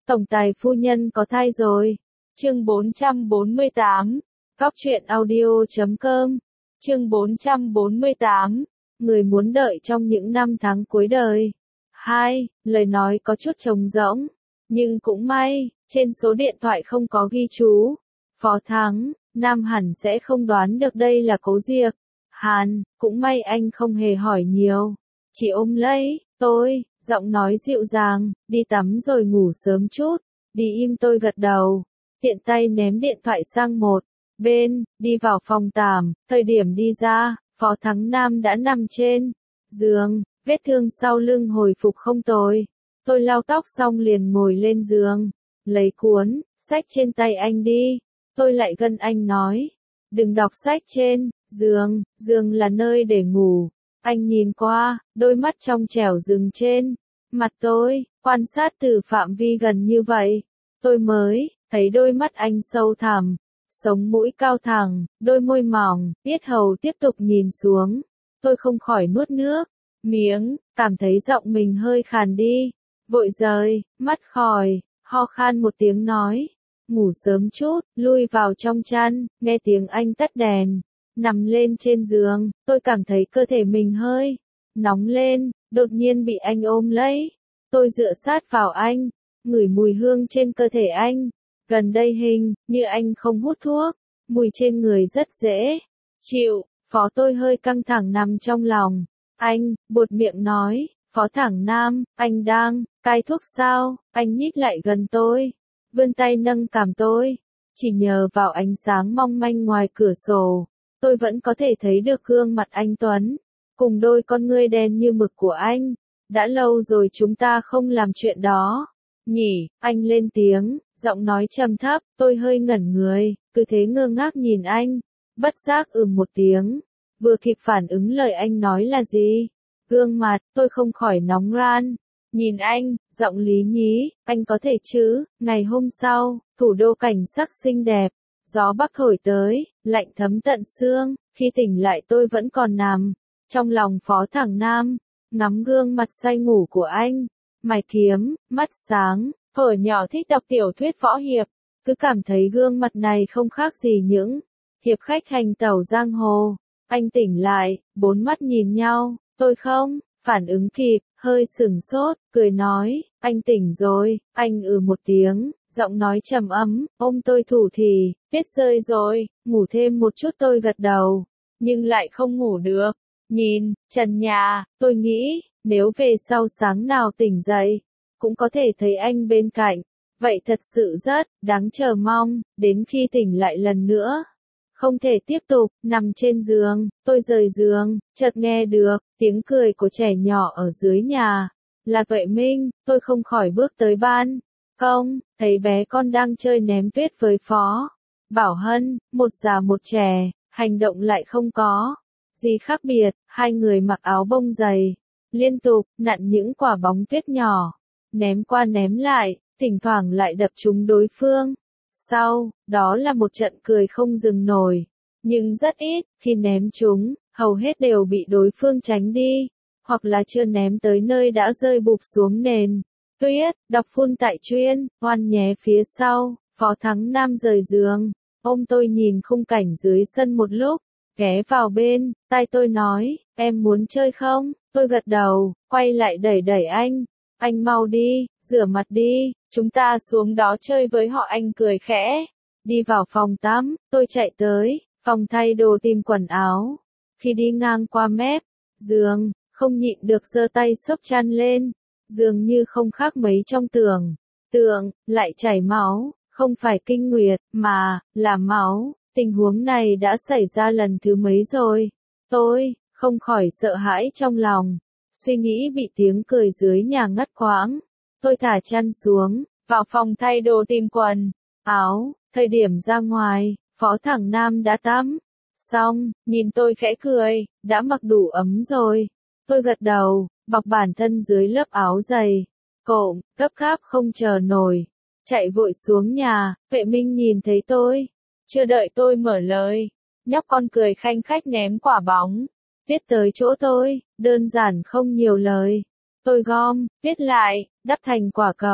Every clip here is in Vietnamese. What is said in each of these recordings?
Tổng tài phu nhân có thai rồi. Chương 448. Góc truyện audio.com. Chương 448. Người muốn đợi trong những năm tháng cuối đời. 2. Lời nói có chút trống rỗng. Nhưng cũng may, trên số điện thoại không có ghi chú. Phó Thắng, Nam hẳn sẽ không đoán được đây là Cố Diệc. Hàn, cũng may anh không hề hỏi nhiều. Chỉ ôm lấy, tôi, giọng nói dịu dàng, đi tắm rồi ngủ sớm chút. Đi im tôi gật đầu. Tiện tay ném điện thoại sang một bên, đi vào phòng tắm. Thời điểm đi ra, Phó Thắng Nam đã nằm trên giường, vết thương sau lưng hồi phục không tồi. Tôi lau tóc xong liền ngồi lên giường, lấy cuốn sách trên tay anh đi. Tôi lại gần anh nói, đừng đọc sách trên giường, giường là nơi để ngủ. Anh nhìn qua, đôi mắt trong trẻo dừng trên mặt tôi, quan sát từ phạm vi gần như vậy. Tôi mới thấy đôi mắt anh sâu thẳm, sống mũi cao thẳng, đôi môi mỏng, yết hầu tiếp tục nhìn xuống. Tôi không khỏi nuốt nước miếng, cảm thấy giọng mình hơi khàn đi. Vội rời mắt khỏi, ho khan một tiếng nói, ngủ sớm chút, lui vào trong chăn. Nghe tiếng anh tắt đèn, nằm lên trên giường, tôi cảm thấy cơ thể mình hơi nóng lên, đột nhiên bị anh ôm lấy. Tôi dựa sát vào anh, ngửi mùi hương trên cơ thể anh. Gần đây hình như anh không hút thuốc, mùi trên người rất dễ chịu. Phó tôi hơi căng thẳng nằm trong lòng anh, buột miệng nói, Phó Thẳng Nam, anh đang cai thuốc sao? Anh nhích lại gần tôi, vươn tay nâng cằm tôi. Chỉ nhờ vào ánh sáng mong manh ngoài cửa sổ, tôi vẫn có thể thấy được gương mặt anh Tuấn, cùng đôi con ngươi đen như mực của anh. Đã lâu rồi chúng ta không làm chuyện đó nhỉ? Anh lên tiếng, giọng nói trầm thấp. Tôi hơi ngẩn người, cứ thế ngơ ngác nhìn anh, bất giác một tiếng, vừa kịp phản ứng lời anh nói là gì. Gương mặt tôi không khỏi nóng ran. Nhìn anh, giọng lý nhí, anh có thể chứ? Ngày hôm sau, thủ đô cảnh sắc xinh đẹp, gió bắc thổi tới, lạnh thấm tận xương. Khi tỉnh lại tôi vẫn còn nằm trong lòng Phó Thẳng Nam, ngắm gương mặt say ngủ của anh, mày kiếm, mắt sáng. Thuở nhỏ thích đọc tiểu thuyết võ hiệp, cứ cảm thấy gương mặt này không khác gì những hiệp khách hành tẩu giang hồ. Anh tỉnh lại, bốn mắt nhìn nhau, tôi không phản ứng kịp, hơi sửng sốt, cười nói, anh tỉnh rồi. Anh một tiếng, giọng nói trầm ấm, ôm tôi thủ thì, tuyết rơi rồi, ngủ thêm một chút. Tôi gật đầu, nhưng lại không ngủ được. Nhìn trần nhà, tôi nghĩ, nếu về sau sáng nào tỉnh dậy, cũng có thể thấy anh bên cạnh, vậy thật sự rất đáng chờ mong. Đến khi tỉnh lại lần nữa, không thể tiếp tục nằm trên giường, tôi rời giường, chợt nghe được tiếng cười của trẻ nhỏ ở dưới nhà. Là Tuệ Minh. Tôi không khỏi bước tới ban công, thấy bé con đang chơi ném tuyết với Phó Bảo Hân, một già một trẻ, hành động lại không có gì khác biệt. Hai người mặc áo bông dày, liên tục nặn những quả bóng tuyết nhỏ, ném qua ném lại, thỉnh thoảng lại đập trúng đối phương. Sau đó là một trận cười không dừng nổi, nhưng rất ít, khi ném chúng, hầu hết đều bị đối phương tránh đi, hoặc là chưa ném tới nơi đã rơi bụp xuống nền tuyết. Đọc phun tại chuyên, oan nhé. Phía sau, Phó Thắng Nam rời giường, ôm tôi nhìn khung cảnh dưới sân một lúc, ghé vào bên tai tôi nói, em muốn chơi không? Tôi gật đầu, quay lại đẩy đẩy anh mau đi, rửa mặt đi, chúng ta xuống đó chơi với họ. Anh cười khẽ, đi vào phòng tắm. Tôi chạy tới phòng thay đồ tìm quần áo. Khi đi ngang qua mép giường, không nhịn được giơ tay xốc chăn lên, dường như không khác mấy trong tưởng tượng lại chảy máu, không phải kinh nguyệt, mà là máu. Tình huống này đã xảy ra lần thứ mấy rồi? Tôi không khỏi sợ hãi trong lòng, suy nghĩ bị tiếng cười dưới nhà ngắt quãng. Tôi thả chăn xuống, vào phòng thay đồ tìm quần áo. Thời điểm ra ngoài, Phó Thẳng Nam đã tắm xong, nhìn tôi khẽ cười, đã mặc đủ ấm rồi. Tôi gật đầu, bọc bản thân dưới lớp áo dày cộm, gấp gáp không chờ nổi, chạy vội xuống nhà. Vệ Minh nhìn thấy tôi, chưa đợi tôi mở lời, nhóc con cười khanh khách ném quả bóng viết tới chỗ tôi, đơn giản không nhiều lời. Tôi gom viết lại, đắp thành quả cầu,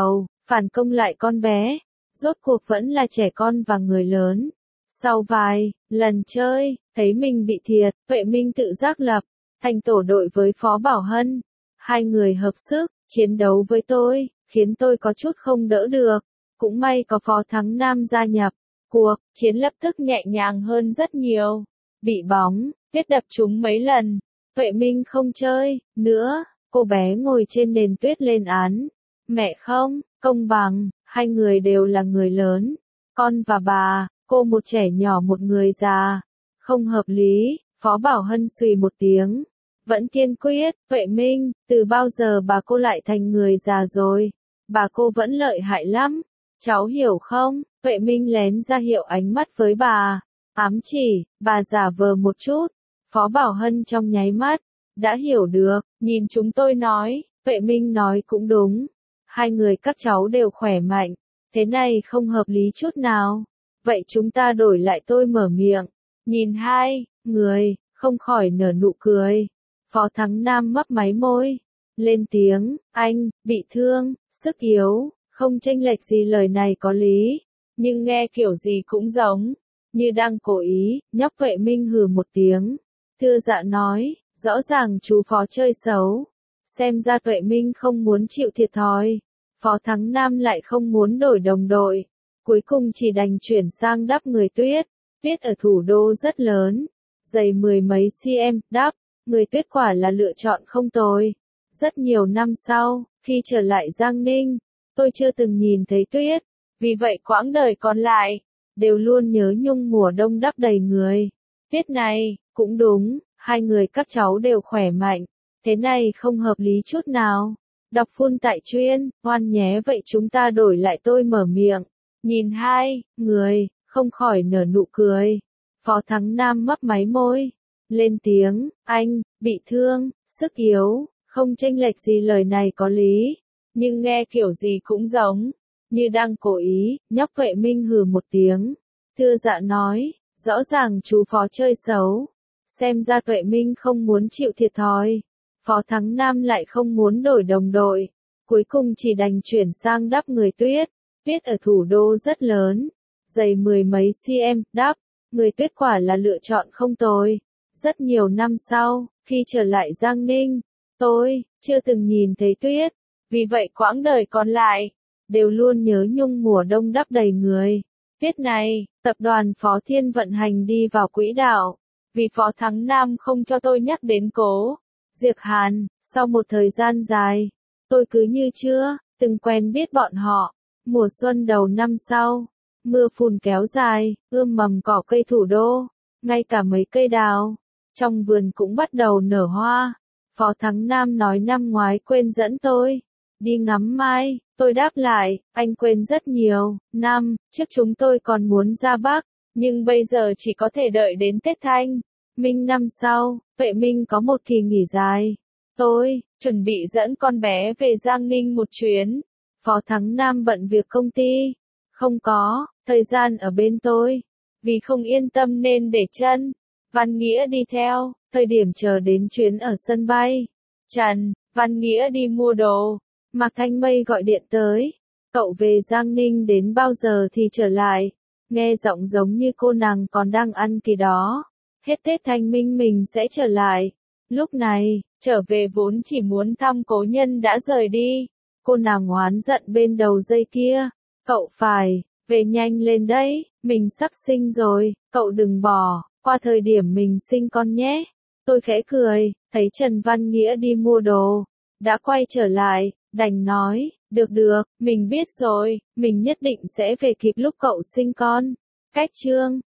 phản công lại con bé, rốt cuộc vẫn là trẻ con và người lớn. Sau vài lần chơi, thấy mình bị thiệt, Tuệ Minh tự giác lập thành tổ đội với Phó Bảo Hân. Hai người hợp sức, chiến đấu với tôi, khiến tôi có chút không đỡ được. Cũng may có Phó Thắng Nam gia nhập, cuộc chiến lập tức nhẹ nhàng hơn rất nhiều. Bị bóng, tuyết đập trúng mấy lần, Tuệ Minh không chơi nữa, cô bé ngồi trên nền tuyết lên án. Mẹ không, công bằng, hai người đều là người lớn, con và bà, cô một trẻ nhỏ một người già. Không hợp lý, Phó Bảo Hân xùy một tiếng. Vẫn kiên quyết, Tuệ Minh, từ bao giờ bà cô lại thành người già rồi? Bà cô vẫn lợi hại lắm. Cháu hiểu không? Tuệ Minh lén ra hiệu ánh mắt với bà. Ám chỉ, bà giả vờ một chút. Phó Bảo Hân trong nháy mắt, đã hiểu được, nhìn chúng tôi nói, Tuệ Minh nói cũng đúng. Hai người các cháu đều khỏe mạnh, thế này không hợp lý chút nào. Vậy chúng ta đổi lại, tôi mở miệng. Nhìn hai người, không khỏi nở nụ cười. Phó Thắng Nam mấp máy môi, lên tiếng, anh, bị thương, sức yếu, không chênh lệch gì, lời này có lý, nhưng nghe kiểu gì cũng giống như đang cố ý. Nhóc Tuệ Minh hừ một tiếng, thưa dạ nói, rõ ràng chú Phó chơi xấu. Xem ra Tuệ Minh không muốn chịu thiệt thòi. Phó Thắng Nam lại không muốn đổi đồng đội, cuối cùng chỉ đành chuyển sang đắp người tuyết. Tuyết ở thủ đô rất lớn, dày mười mấy cm, đắp người tuyết quả là lựa chọn không tồi. Rất nhiều năm sau, khi trở lại Giang Ninh, tôi chưa từng nhìn thấy tuyết, vì vậy quãng đời còn lại, đều luôn nhớ nhung mùa đông đắp đầy người. Tuyết này, cũng đúng, hai người các cháu đều khỏe mạnh, thế này không hợp lý chút nào. Đọc phun tại chuyên, ngoan nhé, vậy chúng ta đổi lại, tôi mở miệng. Nhìn hai người, không khỏi nở nụ cười. Phó Thắng Nam mấp máy môi, lên tiếng, anh, bị thương, sức yếu, không chênh lệch gì, lời này có lý, nhưng nghe kiểu gì cũng giống như đang cố ý. Nhóc Tuệ Minh hừ một tiếng, thưa dạ nói, rõ ràng chú Phó chơi xấu. Xem ra Tuệ Minh không muốn chịu thiệt thòi. Phó Thắng Nam lại không muốn đổi đồng đội, cuối cùng chỉ đành chuyển sang đắp người tuyết. Tuyết ở thủ đô rất lớn, dày mười mấy cm, đắp người tuyết quả là lựa chọn không tồi. Rất nhiều năm sau, khi trở lại Giang Ninh, tôi chưa từng nhìn thấy tuyết, vì vậy quãng đời còn lại, đều luôn nhớ nhung mùa đông đắp đầy người. Tuyết này, tập đoàn Phó Thiên vận hành đi vào quỹ đạo, vì Phó Thắng Nam không cho tôi nhắc đến Cố Diệc Hàn. Sau một thời gian dài, tôi cứ như chưa từng quen biết bọn họ. Mùa xuân đầu năm sau, mưa phùn kéo dài, ươm mầm cỏ cây thủ đô, ngay cả mấy cây đào trong vườn cũng bắt đầu nở hoa. Phó Thắng Nam nói năm ngoái quên dẫn tôi đi ngắm mai, tôi đáp lại, anh quên rất nhiều năm trước chúng tôi còn muốn ra Bắc, nhưng bây giờ chỉ có thể đợi đến Tết Thanh Minh năm sau. Tuệ Minh có một kỳ nghỉ dài, tôi chuẩn bị dẫn con bé về Giang Ninh một chuyến. Phó Thắng Nam bận việc công ty, không có thời gian ở bên tôi, vì không yên tâm nên để Trần Văn Nghĩa đi theo. Thời điểm chờ đến chuyến ở sân bay, Trần Văn Nghĩa đi mua đồ, Mạc Thanh Mây gọi điện tới, cậu về Giang Ninh đến bao giờ thì trở lại? Nghe giọng giống như cô nàng còn đang ăn kỳ đó. Hết Tết Thanh Minh mình sẽ trở lại. Lúc này, trở về vốn chỉ muốn thăm cố nhân đã rời đi. Cô nàng oán giận bên đầu dây kia, cậu phải về nhanh lên đấy, mình sắp sinh rồi, cậu đừng bỏ qua thời điểm mình sinh con nhé. Tôi khẽ cười, thấy Trần Văn Nghĩa đi mua đồ, đã quay trở lại, đành nói, được được, mình biết rồi, mình nhất định sẽ về kịp lúc cậu sinh con. Cách chương